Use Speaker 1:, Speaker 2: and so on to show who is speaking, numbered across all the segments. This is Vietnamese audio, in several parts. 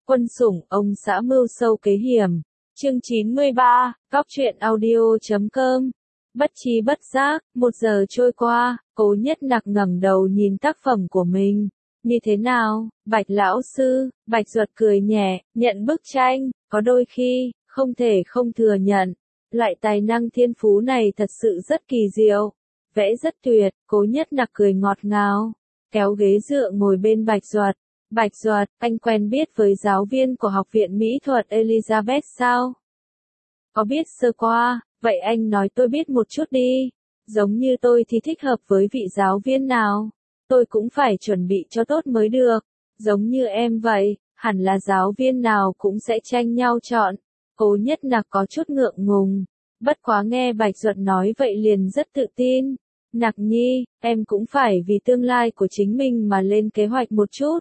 Speaker 1: Quân sủng, ông xã mưu sâu kế hiểm. Chương 93, Góc truyện audio.com. Bất chi bất giác, 1 giờ trôi qua, Cố Nhất Nặc ngẩng đầu nhìn tác phẩm của mình. Như thế nào, Bạch lão sư? Bạch Duật cười nhẹ, nhận bức tranh, có đôi khi, không thể không thừa nhận. Loại tài năng thiên phú này thật sự rất kỳ diệu. Vẽ rất tuyệt, Cố Nhất Nặc cười ngọt ngào, kéo ghế dựa ngồi bên Bạch Duật. Bạch Duật, anh quen biết với giáo viên của Học viện Mỹ thuật Elizabeth sao? Có biết sơ qua, vậy anh nói tôi biết một chút đi. Giống như tôi thì thích hợp với vị giáo viên nào? Tôi cũng phải chuẩn bị cho tốt mới được. Giống như em vậy, hẳn là giáo viên nào cũng sẽ tranh nhau chọn. Cố Nhất Nặc có chút ngượng ngùng. Bất quá nghe Bạch Duật nói vậy liền rất tự tin. Nặc nhi, em cũng phải vì tương lai của chính mình mà lên kế hoạch một chút.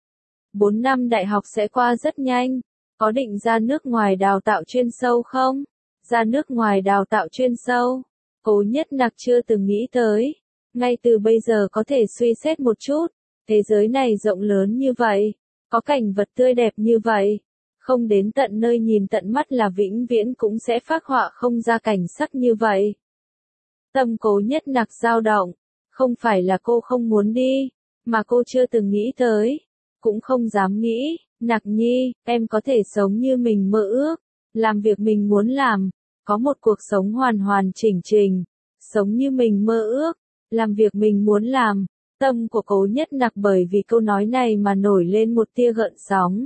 Speaker 1: 4 năm đại học sẽ qua rất nhanh. Có định ra nước ngoài đào tạo chuyên sâu không? Ra nước ngoài đào tạo chuyên sâu? Cố Nhất Nặc chưa từng nghĩ tới. Ngay từ bây giờ có thể suy xét một chút. Thế giới này rộng lớn như vậy. Có cảnh vật tươi đẹp như vậy. Không đến tận nơi nhìn tận mắt là vĩnh viễn cũng sẽ phác họa không ra cảnh sắc như vậy. Tâm Cố Nhất Nặc dao động. Không phải là cô không muốn đi, mà cô chưa từng nghĩ tới. Cũng không dám nghĩ. Nặc nhi, em có thể sống như mình mơ ước. Làm việc mình muốn làm. Có một cuộc sống hoàn hoàn chỉnh chỉnh. Sống như mình mơ ước. Làm việc mình muốn làm. Tâm của Cố Nhất Nặc bởi vì câu nói này mà nổi lên một tia gợn sóng.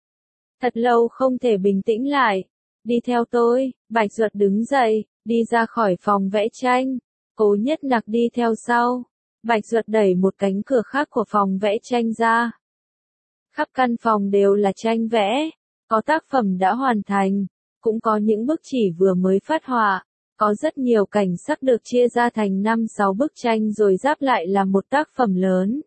Speaker 1: Thật lâu không thể bình tĩnh lại. Đi theo tôi. Bạch Duật đứng dậy, đi ra khỏi phòng vẽ tranh. Cố Nhất Nặc đi theo sau. Bạch Duật đẩy một cánh cửa khác của phòng vẽ tranh ra. Khắp căn phòng đều là tranh vẽ. Có tác phẩm đã hoàn thành. Cũng có những bức chỉ vừa mới phát họa. Có rất nhiều cảnh sắc được chia ra thành 5-6 bức tranh rồi ráp lại là một tác phẩm lớn.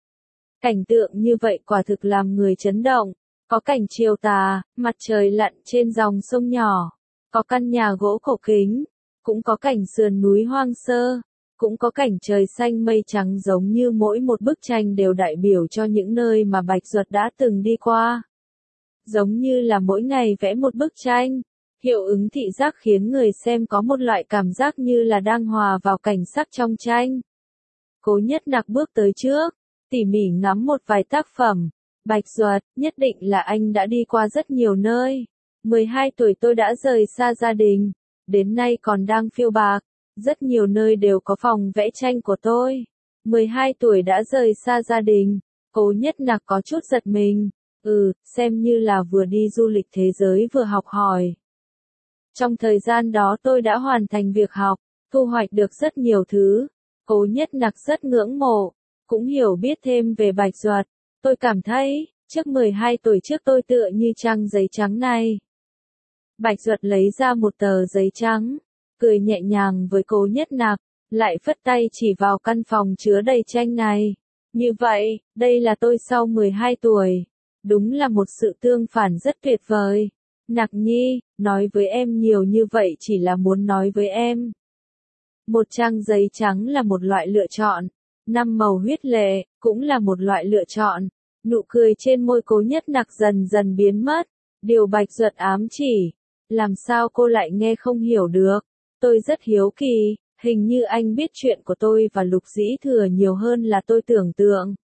Speaker 1: Cảnh tượng như vậy quả thực làm người chấn động. Có cảnh chiều tà, mặt trời lặn trên dòng sông nhỏ. Có căn nhà gỗ cổ kính. Cũng có cảnh sườn núi hoang sơ. Cũng có cảnh trời xanh mây trắng, giống như mỗi một bức tranh đều đại biểu cho những nơi mà Bạch Duật đã từng đi qua. Giống như là mỗi ngày vẽ một bức tranh. Hiệu ứng thị giác khiến người xem có một loại cảm giác như là đang hòa vào cảnh sắc trong tranh. Cố Nhất Nặc bước tới trước, tỉ mỉ ngắm một vài tác phẩm. Bạch Duật, nhất định là anh đã đi qua rất nhiều nơi. 12 tuổi tôi đã rời xa gia đình, đến nay còn đang phiêu bạc. Rất nhiều nơi đều có phòng vẽ tranh của tôi. 12 tuổi đã rời xa gia đình. Cố Nhất Nặc có chút giật mình. Xem như là vừa đi du lịch thế giới vừa học hỏi. Trong thời gian đó tôi đã hoàn thành việc học, thu hoạch được rất nhiều thứ. Cố Nhất Nặc rất ngưỡng mộ, cũng hiểu biết thêm về Bạch Duật. Tôi cảm thấy, trước 12 tuổi trước tôi tựa như trang giấy trắng này. Bạch Duật lấy ra một tờ giấy trắng, cười nhẹ nhàng với Cố Nhất Nặc, lại phất tay chỉ vào căn phòng chứa đầy tranh này. Như vậy, đây là tôi sau 12 tuổi. Đúng là một sự tương phản rất tuyệt vời. Nặc nhi, nói với em nhiều như vậy chỉ là muốn nói với em. Một trang giấy trắng là một loại lựa chọn. 5 màu huyết lệ, cũng là một loại lựa chọn. Nụ cười trên môi Cố Nhất Nặc dần dần biến mất. Điều Bạch Duật ám chỉ. Làm sao cô lại nghe không hiểu được? Tôi rất hiếu kỳ, hình như anh biết chuyện của tôi và Lục Dĩ Thừa nhiều hơn là tôi tưởng tượng.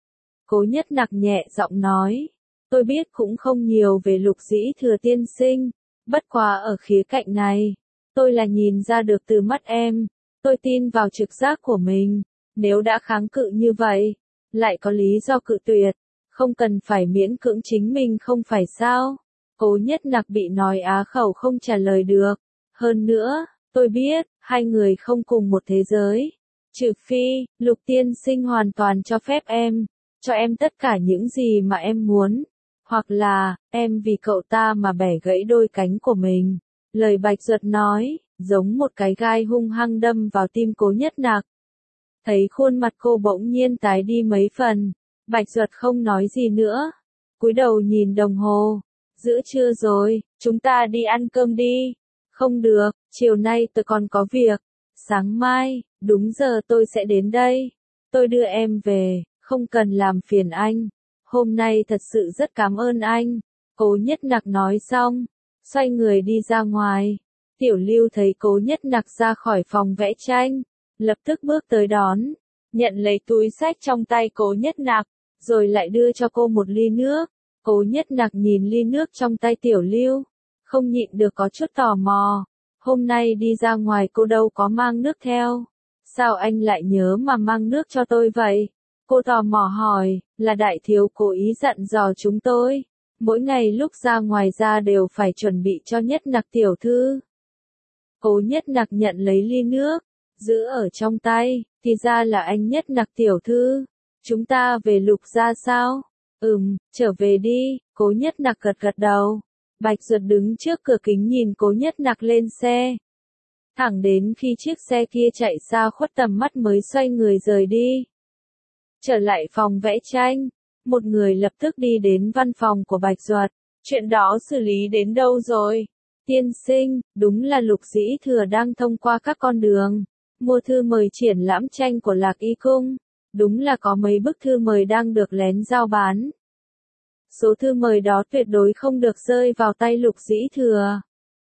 Speaker 1: Cố Nhất Nặc nhẹ giọng nói. Tôi biết cũng không nhiều về Lục Dĩ Thừa tiên sinh. Bất quá ở khía cạnh này, tôi là nhìn ra được từ mắt em. Tôi tin vào trực giác của mình. Nếu đã kháng cự như vậy, lại có lý do cự tuyệt. Không cần phải miễn cưỡng chính mình không phải sao? Cố Nhất Nặc bị nói á khẩu không trả lời được. Hơn nữa, tôi biết, hai người không cùng một thế giới. Trừ phi, Lục tiên sinh hoàn toàn cho phép em, cho em tất cả những gì mà em muốn. Hoặc là, em vì cậu ta mà bẻ gãy đôi cánh của mình. Lời Bạch Duật nói, giống một cái gai hung hăng đâm vào tim Cố Nhất Nặc. Thấy khuôn mặt cô bỗng nhiên tái đi mấy phần. Bạch Duật không nói gì nữa. Cúi đầu nhìn đồng hồ. Giữa trưa rồi, chúng ta đi ăn cơm đi. Không được, chiều nay tôi còn có việc. Sáng mai, đúng giờ tôi sẽ đến đây. Tôi đưa em về, không cần làm phiền anh. Hôm nay thật sự rất cảm ơn anh. Cố Nhất Nặc nói xong, xoay người đi ra ngoài. Tiểu Lưu thấy Cố Nhất Nặc ra khỏi phòng vẽ tranh, lập tức bước tới đón, nhận lấy túi xách trong tay Cố Nhất Nặc, rồi lại đưa cho cô một ly nước. Cố Nhất Nặc nhìn ly nước trong tay Tiểu Lưu, không nhịn được có chút tò mò. Hôm nay đi ra ngoài cô đâu có mang nước theo. Sao anh lại nhớ mà mang nước cho tôi vậy? Cô tò mò hỏi, là đại thiếu cố ý dặn dò chúng tôi. Mỗi ngày lúc ra ngoài ra đều phải chuẩn bị cho Nhất Nặc tiểu thư. Cố Nhất Nặc nhận lấy ly nước, giữ ở trong tay, thì ra là anh Nhất Nặc tiểu thư. Chúng ta về Lục gia sao? Trở về đi, Cố Nhất Nặc gật gật đầu. Bạch Duật đứng trước cửa kính nhìn Cố Nhất Nặc lên xe. Thẳng đến khi chiếc xe kia chạy xa khuất tầm mắt mới xoay người rời đi. Trở lại phòng vẽ tranh, một người lập tức đi đến văn phòng của Bạch Duật. Chuyện đó xử lý đến đâu rồi? Tiên sinh, đúng là Lục Dĩ Thừa đang thông qua các con đường mua thư mời triển lãm tranh của Lạc Y Cung. Đúng là có mấy bức thư mời đang được lén giao bán. Số thư mời đó tuyệt đối không được rơi vào tay Lục Dĩ Thừa.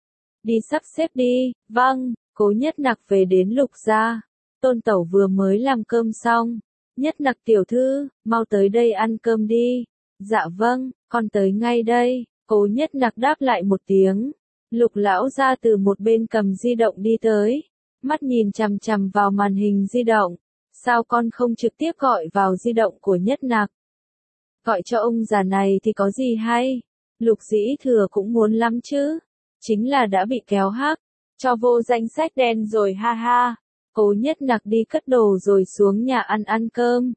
Speaker 1: Đi sắp xếp đi. Vâng. Cố Nhất Nặc về đến Lục gia. Tôn Tẩu vừa mới làm cơm xong. Nhất Nặc tiểu thư, mau tới đây ăn cơm đi. Dạ vâng, con tới ngay đây. Cố Nhất Nặc đáp lại một tiếng. Lục lão gia từ một bên cầm di động đi tới, mắt nhìn chằm chằm vào màn hình di động. Sao con không trực tiếp gọi vào di động của Nhất Nặc? Gọi cho ông già này thì có gì hay? Lục Dĩ Thừa cũng muốn lắm chứ. Chính là đã bị kéo hắc, cho vô danh sách đen rồi ha ha. Cố Nhất Nặc đi cất đồ rồi xuống nhà ăn cơm.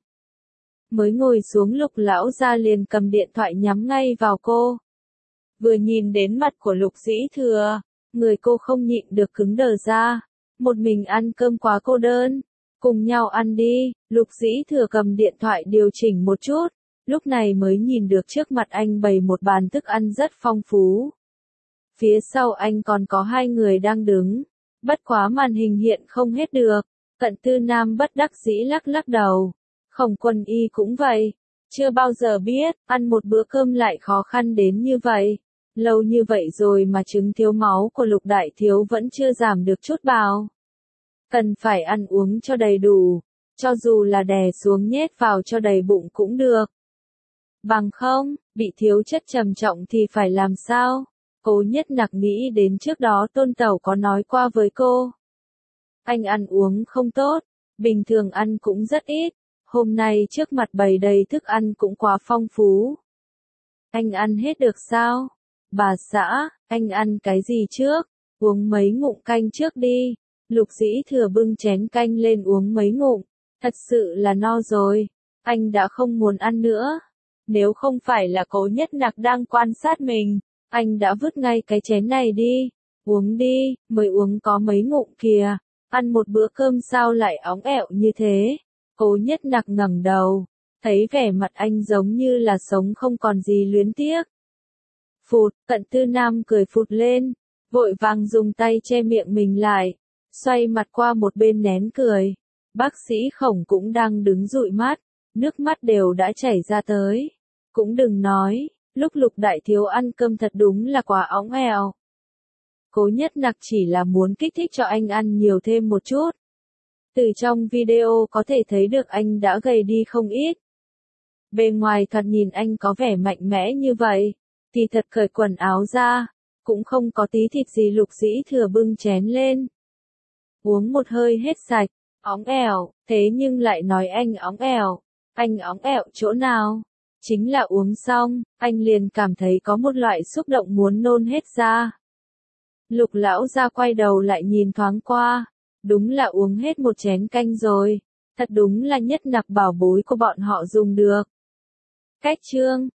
Speaker 1: Mới ngồi xuống Lục lão gia liền cầm điện thoại nhắm ngay vào cô. Vừa nhìn đến mặt của Lục Dĩ Thừa, người cô không nhịn được cứng đờ ra. Một mình ăn cơm quá cô đơn. Cùng nhau ăn đi. Lục Dĩ Thừa cầm điện thoại điều chỉnh một chút. Lúc này mới nhìn được trước mặt anh bày một bàn thức ăn rất phong phú. Phía sau anh còn có hai người đang đứng. Bất quá màn hình hiện không hết được. Cận Tư Nam bất đắc dĩ lắc lắc đầu. Khổng Quân Y cũng vậy. Chưa bao giờ biết, ăn một bữa cơm lại khó khăn đến như vậy. Lâu như vậy rồi mà chứng thiếu máu của Lục đại thiếu vẫn chưa giảm được chút nào. Cần phải ăn uống cho đầy đủ. Cho dù là đè xuống nhét vào cho đầy bụng cũng được. Bằng không, bị thiếu chất trầm trọng thì phải làm sao? Cố Nhất Nặc nghĩ đến trước đó Tôn Tẩu có nói qua với cô. Anh ăn uống không tốt, bình thường ăn cũng rất ít, hôm nay trước mặt bày đầy thức ăn cũng quá phong phú. Anh ăn hết được sao? Bà xã, anh ăn cái gì trước? Uống mấy ngụm canh trước đi. Lục Dĩ Thừa bưng chén canh lên uống mấy ngụm, thật sự là no rồi, anh đã không muốn ăn nữa. Nếu không phải là Cố Nhất Nặc đang quan sát mình, anh đã vứt ngay cái chén này đi. Uống đi, mới uống có mấy ngụm kìa, ăn một bữa cơm sao lại óng ẹo như thế. Cố Nhất Nặc ngẩng đầu, thấy vẻ mặt anh giống như là sống không còn gì luyến tiếc. Phụt, Cận Tư Nam cười phụt lên, vội vàng dùng tay che miệng mình lại, xoay mặt qua một bên nén cười. Bác sĩ Khổng cũng đang đứng dụi mắt, nước mắt đều đã chảy ra tới. Cũng đừng nói, lúc Lục đại thiếu ăn cơm thật đúng là quá óng eo. Cố Nhất Nặc chỉ là muốn kích thích cho anh ăn nhiều thêm một chút. Từ trong video có thể thấy được anh đã gầy đi không ít. Bề ngoài thoạt nhìn anh có vẻ mạnh mẽ như vậy, thì thật cởi quần áo ra, cũng không có tí thịt gì. Lục Dĩ Thừa bưng chén lên, uống một hơi hết sạch. Óng ẻo, thế nhưng lại nói anh óng ẻo. Anh óng ẻo chỗ nào? Chính là uống xong, anh liền cảm thấy có một loại xúc động muốn nôn hết ra. Lục lão gia quay đầu lại nhìn thoáng qua, đúng là uống hết một chén canh rồi, thật đúng là Nhất Nặc bảo bối của bọn họ dùng được. Cách chương